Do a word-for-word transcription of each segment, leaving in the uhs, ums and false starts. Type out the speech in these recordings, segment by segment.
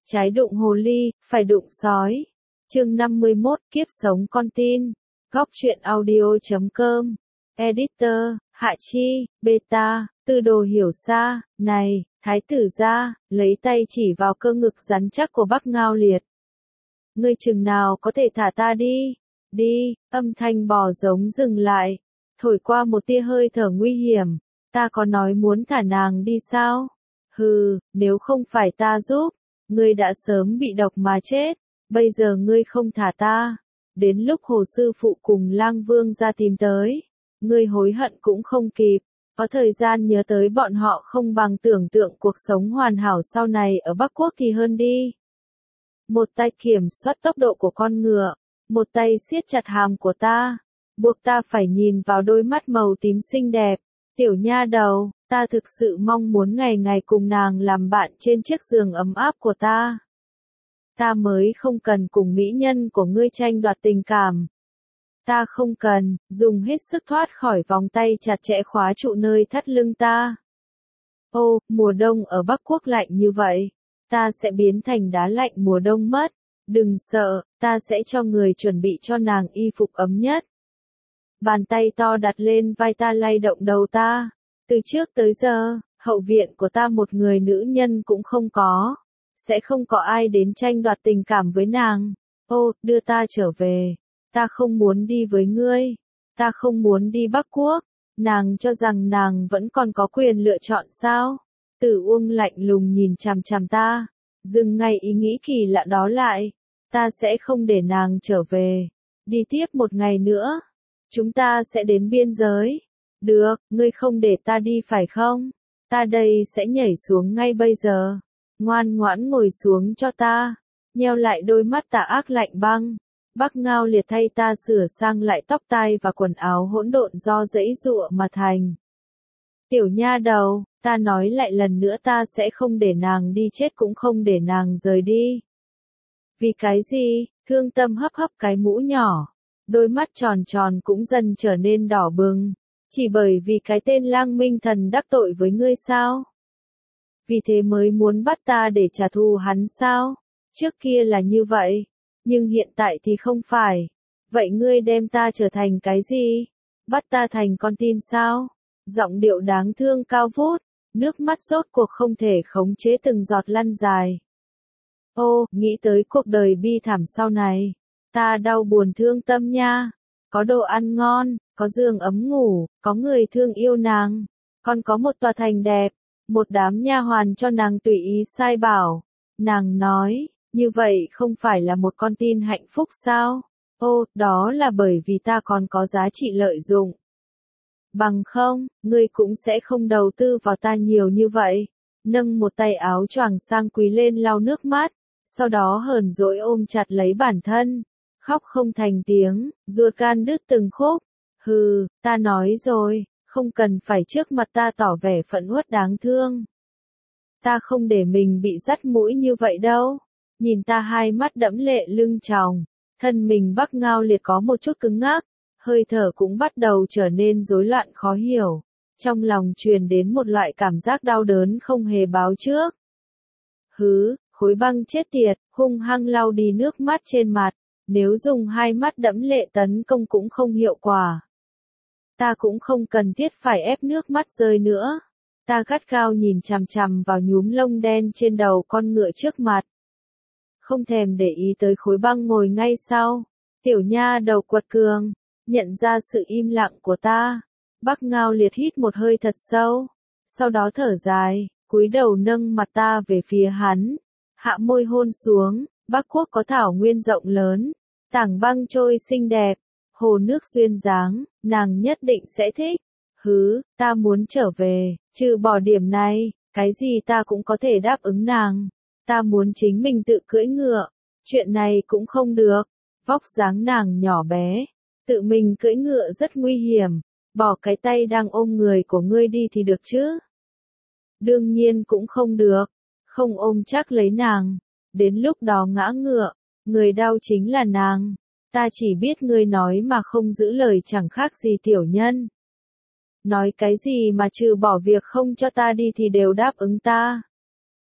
Trái đụng hồ ly, phải đụng sói. Chương năm mươi mốt, kiếp sống con tin. Góc truyện audio chấm com. Editor, Hạ Chi, Beta, Tư Đồ Hiểu Sa. Này, thái tử gia, lấy tay chỉ vào cơ ngực rắn chắc của Bắc Ngao Liệt. Ngươi chừng nào có thể thả ta đi? Đi, âm thanh bò giống dừng lại. Thổi qua một tia hơi thở nguy hiểm. Ta có nói muốn thả nàng đi sao? Hừ, nếu không phải ta giúp, ngươi đã sớm bị độc mà chết. Bây giờ ngươi không thả ta, đến lúc Hồ sư phụ cùng Lang Vương ra tìm tới, ngươi hối hận cũng không kịp. Có thời gian nhớ tới bọn họ không bằng tưởng tượng cuộc sống hoàn hảo sau này ở Bắc Quốc thì hơn đi. Một tay kiểm soát tốc độ của con ngựa, một tay siết chặt hàm của ta, buộc ta phải nhìn vào đôi mắt màu tím xinh đẹp. Tiểu nha đầu, ta thực sự mong muốn ngày ngày cùng nàng làm bạn trên chiếc giường ấm áp của ta. Ta mới không cần cùng mỹ nhân của ngươi tranh đoạt tình cảm. Ta không cần, dùng hết sức thoát khỏi vòng tay chặt chẽ khóa trụ nơi thắt lưng ta. Ô, mùa đông ở Bắc Quốc lạnh như vậy, ta sẽ biến thành đá lạnh mùa đông mất. Đừng sợ, ta sẽ cho người chuẩn bị cho nàng y phục ấm nhất. Bàn tay to đặt lên vai ta lay động đầu ta. Từ trước tới giờ, hậu viện của ta một người nữ nhân cũng không có. Sẽ không có ai đến tranh đoạt tình cảm với nàng. Ô, đưa ta trở về. Ta không muốn đi với ngươi. Ta không muốn đi Bắc Quốc. Nàng cho rằng nàng vẫn còn có quyền lựa chọn sao? Tử Uông lạnh lùng nhìn chằm chằm ta. Dừng ngay ý nghĩ kỳ lạ đó lại. Ta sẽ không để nàng trở về. Đi tiếp một ngày nữa. Chúng ta sẽ đến biên giới. Được, ngươi không để ta đi phải không? Ta đây sẽ nhảy xuống ngay bây giờ. Ngoan ngoãn ngồi xuống cho ta. Nheo lại đôi mắt tà ác lạnh băng. Bắc Ngao Liệt thay ta sửa sang lại tóc tai và quần áo hỗn độn do giãy giụa mà thành. Tiểu nha đầu, ta nói lại lần nữa ta sẽ không để nàng đi chết cũng không để nàng rời đi. Vì cái gì? Thương Tâm hấp hấp cái mũ nhỏ. Đôi mắt tròn tròn cũng dần trở nên đỏ bừng. Chỉ bởi vì cái tên Lang Minh Thần đắc tội với ngươi sao? Vì thế mới muốn bắt ta để trả thù hắn sao? Trước kia là như vậy, nhưng hiện tại thì không phải. Vậy ngươi đem ta trở thành cái gì? Bắt ta thành con tin sao? Giọng điệu đáng thương cao vút, nước mắt rốt cuộc không thể khống chế từng giọt lăn dài. Ô, nghĩ tới cuộc đời bi thảm sau này, ta đau buồn thương tâm nha. Có đồ ăn ngon, có giường ấm ngủ, có người thương yêu nàng, còn có một tòa thành đẹp, một đám nha hoàn cho nàng tùy ý sai bảo. Nàng nói, như vậy không phải là một con tin hạnh phúc sao? Ô, đó là bởi vì ta còn có giá trị lợi dụng. Bằng không, ngươi cũng sẽ không đầu tư vào ta nhiều như vậy. Nâng một tay áo choàng sang quỳ lên lau nước mắt, sau đó hờn dỗi ôm chặt lấy bản thân. Khóc không thành tiếng, ruột gan đứt từng khúc. Hừ, ta nói rồi, không cần phải trước mặt ta tỏ vẻ phẫn uất đáng thương. Ta không để mình bị dắt mũi như vậy đâu. Nhìn ta hai mắt đẫm lệ lưng tròng, thân mình Bắc Ngao Liệt có một chút cứng ngắc, hơi thở cũng bắt đầu trở nên rối loạn khó hiểu. Trong lòng truyền đến một loại cảm giác đau đớn không hề báo trước. Hứ, khối băng chết tiệt, hung hăng lau đi nước mắt trên mặt. Nếu dùng hai mắt đẫm lệ tấn công cũng không hiệu quả. Ta cũng không cần thiết phải ép nước mắt rơi nữa. Ta gắt gao nhìn chằm chằm vào nhúm lông đen trên đầu con ngựa trước mặt. Không thèm để ý tới khối băng ngồi ngay sau. Tiểu nha đầu quật cường, nhận ra sự im lặng của ta. Bắc Ngao Liệt hít một hơi thật sâu. Sau đó thở dài, cúi đầu nâng mặt ta về phía hắn. Hạ môi hôn xuống. Bắc Quốc có thảo nguyên rộng lớn, tảng băng trôi xinh đẹp, hồ nước duyên dáng, nàng nhất định sẽ thích. Hứ, ta muốn trở về, trừ bỏ điểm này, cái gì ta cũng có thể đáp ứng nàng. Ta muốn chính mình tự cưỡi ngựa, chuyện này cũng không được. Vóc dáng nàng nhỏ bé, tự mình cưỡi ngựa rất nguy hiểm, bỏ cái tay đang ôm người của ngươi đi thì được chứ? Đương nhiên cũng không được, không ôm chắc lấy nàng. Đến lúc đó ngã ngựa, người đau chính là nàng. Ta chỉ biết ngươi nói mà không giữ lời chẳng khác gì tiểu nhân. Nói cái gì mà trừ bỏ việc không cho ta đi thì đều đáp ứng ta.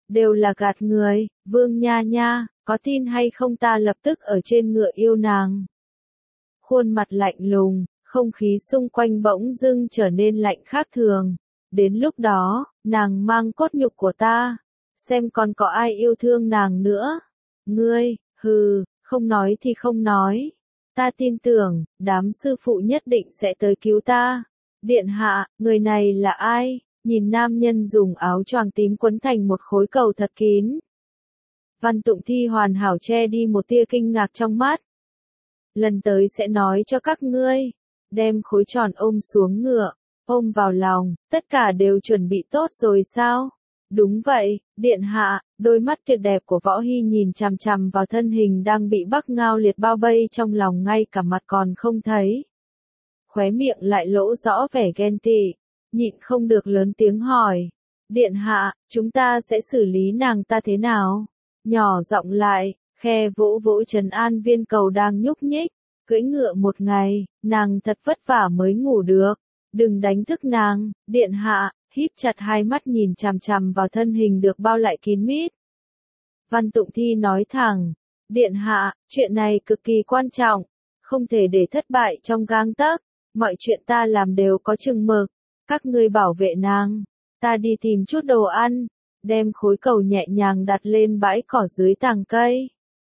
đều là gạt người, Vương nha nha, có tin hay không ta lập tức ở trên ngựa yêu nàng. Khuôn mặt lạnh lùng, không khí xung quanh bỗng dưng trở nên lạnh khác thường. Đến lúc đó, nàng mang cốt nhục của ta, xem còn có ai yêu thương nàng nữa. Ngươi, hừ, không nói thì không nói. Ta tin tưởng, đám sư phụ nhất định sẽ tới cứu ta. Điện hạ, người này là ai? Nhìn nam nhân dùng áo choàng tím quấn thành một khối cầu thật kín. Văn Tụng Thi hoàn hảo che đi một tia kinh ngạc trong mắt. Lần tới sẽ nói cho các ngươi. Đem khối tròn ôm xuống ngựa, ôm vào lòng, tất cả đều chuẩn bị tốt rồi sao? Đúng vậy, điện hạ, đôi mắt tuyệt đẹp của Võ Hy nhìn chằm chằm vào thân hình đang bị Bắc Ngao Liệt bao vây trong lòng ngay cả mặt còn không thấy. Khóe miệng lại lỗ rõ vẻ ghen tị, nhịn không được lớn tiếng hỏi. Điện hạ, chúng ta sẽ xử lý nàng ta thế nào? Nhỏ giọng lại, khe vỗ vỗ trấn an viên cầu đang nhúc nhích. Cưỡi ngựa một ngày, nàng thật vất vả mới ngủ được. Đừng đánh thức nàng, điện hạ, híp chặt hai mắt nhìn chằm chằm vào thân hình được bao lại kín mít. Văn Tụng Thi nói thẳng, điện hạ, chuyện này cực kỳ quan trọng, không thể để thất bại trong gang tấc, mọi chuyện ta làm đều có chừng mực, các ngươi bảo vệ nàng, ta đi tìm chút đồ ăn, đem khối cầu nhẹ nhàng đặt lên bãi cỏ dưới tàng cây.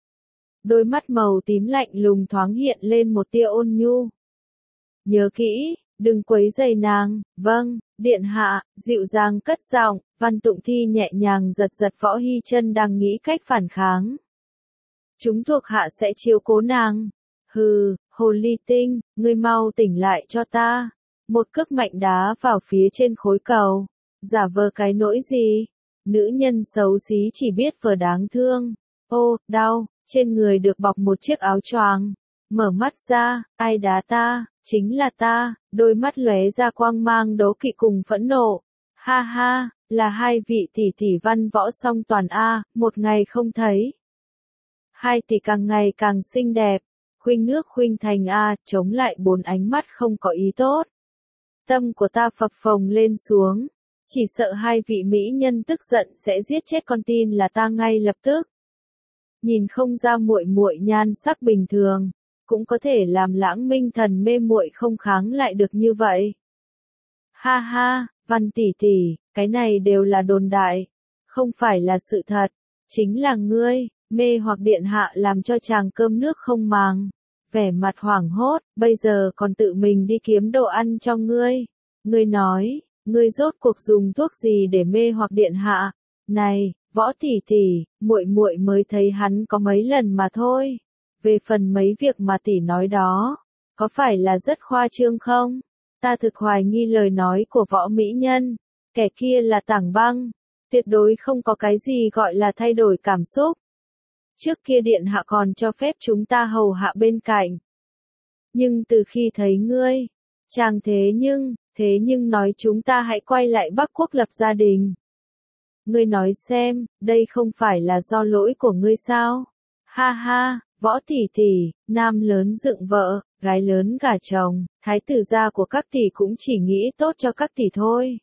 Đôi mắt màu tím lạnh lùng thoáng hiện lên một tia ôn nhu. Nhớ kỹ, đừng quấy rầy nàng, vâng, điện hạ, dịu dàng cất giọng, Văn Tụng Thi nhẹ nhàng giật giật Võ Hy chân đang nghĩ cách phản kháng. Chúng thuộc hạ sẽ chiếu cố nàng. Hừ, hồ ly tinh, ngươi mau tỉnh lại cho ta. Một cước mạnh đá vào phía trên khối cầu. Giả vờ cái nỗi gì? Nữ nhân xấu xí chỉ biết vờ đáng thương. Ô, đau. Trên người được bọc một chiếc áo choàng. Mở mắt ra, ai đá ta, chính là ta, đôi mắt lóe ra quang mang đố kỵ cùng phẫn nộ. Ha ha, là hai vị tỷ tỷ Văn Võ song toàn A, một ngày không thấy. Hai tỷ càng ngày càng xinh đẹp, khuynh nước khuynh thành A, chống lại bốn ánh mắt không có ý tốt. Tâm của ta phập phồng lên xuống, chỉ sợ hai vị mỹ nhân tức giận sẽ giết chết con tin là ta ngay lập tức. Nhìn không ra muội muội nhan sắc bình thường, cũng có thể làm Lãng Minh Thần mê muội không kháng lại được như vậy. Ha ha, Văn tỷ tỷ, cái này đều là đồn đại, không phải là sự thật, chính là ngươi, mê hoặc điện hạ làm cho chàng cơm nước không màng, vẻ mặt hoảng hốt, bây giờ còn tự mình đi kiếm đồ ăn cho ngươi. Ngươi nói, ngươi rốt cuộc dùng thuốc gì để mê hoặc điện hạ? Này, Võ tỷ tỷ, muội muội mới thấy hắn có mấy lần mà thôi. Về phần mấy việc mà tỷ nói đó, có phải là rất khoa trương không? Ta thực hoài nghi lời nói của Võ mỹ nhân, kẻ kia là Tảng Băng, tuyệt đối không có cái gì gọi là thay đổi cảm xúc. Trước kia điện hạ còn cho phép chúng ta hầu hạ bên cạnh. Nhưng từ khi thấy ngươi, chàng thế nhưng, thế nhưng nói chúng ta hãy quay lại Bắc Quốc lập gia đình. Ngươi nói xem, đây không phải là do lỗi của ngươi sao? Ha ha, Võ tỷ tỷ, nam lớn dựng vợ, gái lớn gả chồng, thái tử gia của các tỷ cũng chỉ nghĩ tốt cho các tỷ thôi.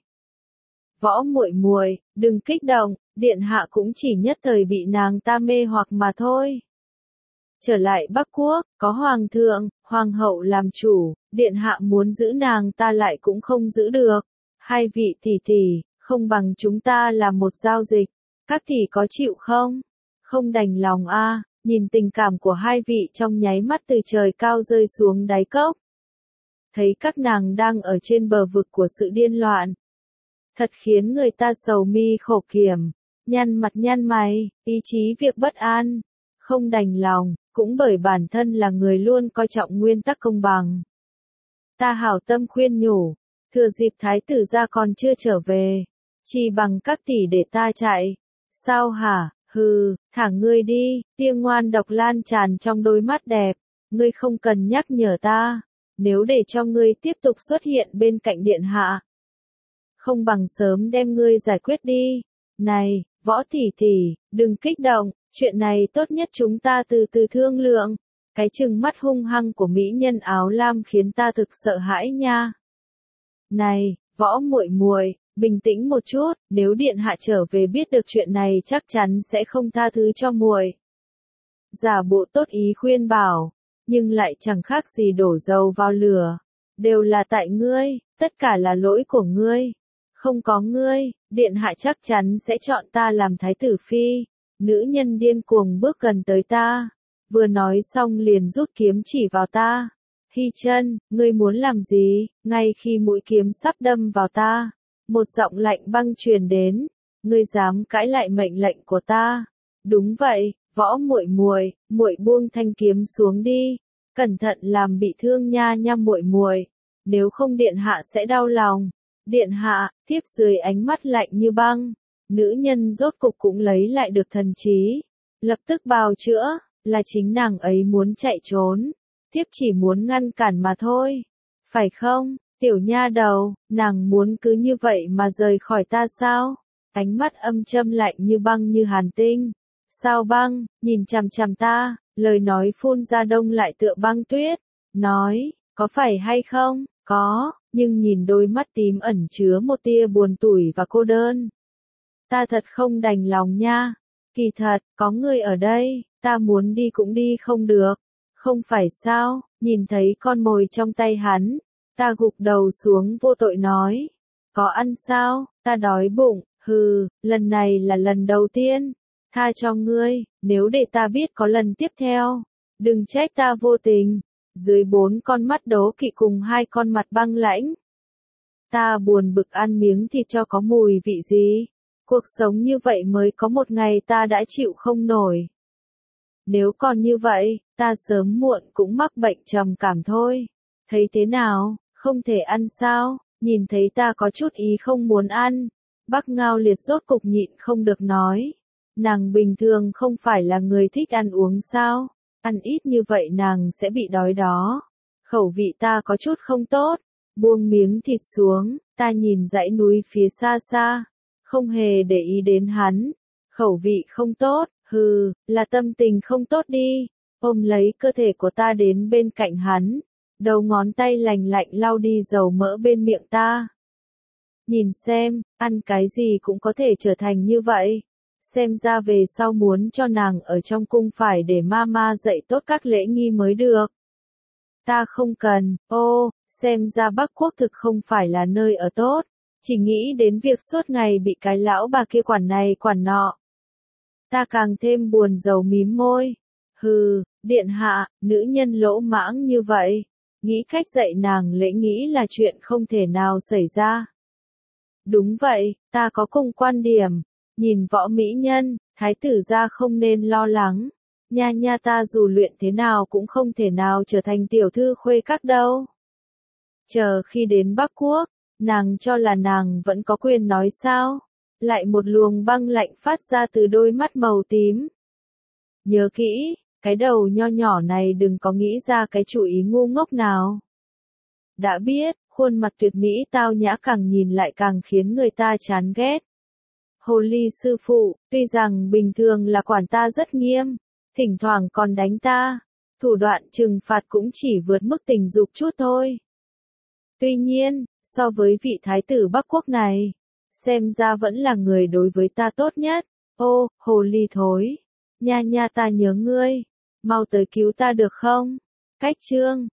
Võ muội muội, đừng kích động, điện hạ cũng chỉ nhất thời bị nàng ta mê hoặc mà thôi. Trở lại Bắc Quốc, có hoàng thượng, hoàng hậu làm chủ, điện hạ muốn giữ nàng ta lại cũng không giữ được. Hai vị tỷ tỷ, không bằng chúng ta làm một giao dịch, các tỷ có chịu không? Không đành lòng a, à, nhìn tình cảm của hai vị trong nháy mắt từ trời cao rơi xuống đáy cốc. Thấy các nàng đang ở trên bờ vực của sự điên loạn. Thật khiến người ta sầu mi khổ kiểm, nhăn mặt nhăn mày, ý chí việc bất an, không đành lòng, cũng bởi bản thân là người luôn coi trọng nguyên tắc công bằng. Ta hảo tâm khuyên nhủ, thừa dịp thái tử gia còn chưa trở về, chỉ bằng các tỷ để ta chạy. Sao hả, hừ, thả ngươi đi, tia ngoan độc lan tràn trong đôi mắt đẹp, ngươi không cần nhắc nhở ta, nếu để cho ngươi tiếp tục xuất hiện bên cạnh điện hạ. Không bằng sớm đem ngươi giải quyết đi. Này, Võ tỷ tỷ, đừng kích động, chuyện này tốt nhất chúng ta từ từ thương lượng. Cái trừng mắt hung hăng của mỹ nhân áo lam khiến ta thực sợ hãi nha. Này, Võ muội muội, bình tĩnh một chút, nếu điện hạ trở về biết được chuyện này chắc chắn sẽ không tha thứ cho muội. Giả bộ tốt ý khuyên bảo, nhưng lại chẳng khác gì đổ dầu vào lửa. Đều là tại ngươi, tất cả là lỗi của ngươi. Không có ngươi, điện hạ chắc chắn sẽ chọn ta làm thái tử phi. Nữ nhân điên cuồng bước gần tới ta, vừa nói xong liền rút kiếm chỉ vào ta. Hy chân, ngươi muốn làm gì? Ngay khi mũi kiếm sắp đâm vào ta, một giọng lạnh băng truyền đến, ngươi dám cãi lại mệnh lệnh của ta? Đúng vậy, Võ muội muội, muội buông thanh kiếm xuống đi, cẩn thận làm bị thương nha nha muội muội, nếu không điện hạ sẽ đau lòng. Điện hạ, tiếp dưới ánh mắt lạnh như băng, nữ nhân rốt cục cũng lấy lại được thần trí, lập tức bào chữa, là chính nàng ấy muốn chạy trốn, tiếp chỉ muốn ngăn cản mà thôi. Phải không, tiểu nha đầu, nàng muốn cứ như vậy mà rời khỏi ta sao? Ánh mắt âm châm lạnh như băng như hàn tinh. Sao băng, nhìn chằm chằm ta, lời nói phun ra đông lại tựa băng tuyết. Nói, có phải hay không? Có, nhưng nhìn đôi mắt tím ẩn chứa một tia buồn tủi và cô đơn. Ta thật không đành lòng nha. Kỳ thật, có người ở đây, ta muốn đi cũng đi không được. Không phải sao, nhìn thấy con mồi trong tay hắn, ta gục đầu xuống vô tội nói. Có ăn sao, ta đói bụng, hừ, lần này là lần đầu tiên. Tha cho ngươi, nếu để ta biết có lần tiếp theo, đừng trách ta vô tình. Dưới bốn con mắt đố kỵ cùng hai con mặt băng lãnh. Ta buồn bực ăn miếng thịt cho có mùi vị gì. Cuộc sống như vậy mới có một ngày ta đã chịu không nổi. Nếu còn như vậy, ta sớm muộn cũng mắc bệnh trầm cảm thôi. Thấy thế nào, không thể ăn sao? Nhìn thấy ta có chút ý không muốn ăn. Bắc Ngao Liệt rốt cục nhịn không được nói. Nàng bình thường không phải là người thích ăn uống sao? Ăn ít như vậy nàng sẽ bị đói đó. Khẩu vị ta có chút không tốt. Buông miếng thịt xuống, ta nhìn dãy núi phía xa xa. Không hề để ý đến hắn. Khẩu vị không tốt, hừ, là tâm tình không tốt đi. Ôm lấy cơ thể của ta đến bên cạnh hắn. Đầu ngón tay lành lạnh lau đi dầu mỡ bên miệng ta. Nhìn xem, ăn cái gì cũng có thể trở thành như vậy. Xem ra về sau muốn cho nàng ở trong cung phải để mama dạy tốt các lễ nghi mới được. Ta không cần, ô, xem ra Bắc Quốc thực không phải là nơi ở tốt, chỉ nghĩ đến việc suốt ngày bị cái lão bà kia quản này quản nọ. Ta càng thêm buồn rầu mím môi. Hừ, điện hạ, nữ nhân lỗ mãng như vậy, nghĩ cách dạy nàng lễ nghĩ là chuyện không thể nào xảy ra. Đúng vậy, ta có cùng quan điểm. Nhìn võ mỹ nhân, thái tử gia không nên lo lắng. Nha nha ta dù luyện thế nào cũng không thể nào trở thành tiểu thư khuê các đâu. Chờ khi đến Bắc Quốc, nàng cho là nàng vẫn có quyền nói sao? Lại một luồng băng lạnh phát ra từ đôi mắt màu tím. Nhớ kỹ, cái đầu nho nhỏ này đừng có nghĩ ra cái chủ ý ngu ngốc nào. Đã biết, khuôn mặt tuyệt mỹ tao nhã càng nhìn lại càng khiến người ta chán ghét. Hồ ly sư phụ, tuy rằng bình thường là quản ta rất nghiêm, thỉnh thoảng còn đánh ta, thủ đoạn trừng phạt cũng chỉ vượt mức tình dục chút thôi. Tuy nhiên, so với vị thái tử Bắc Quốc này, xem ra vẫn là người đối với ta tốt nhất. Ô, hồ ly thối, nha nha ta nhớ ngươi, mau tới cứu ta được không? Cách chương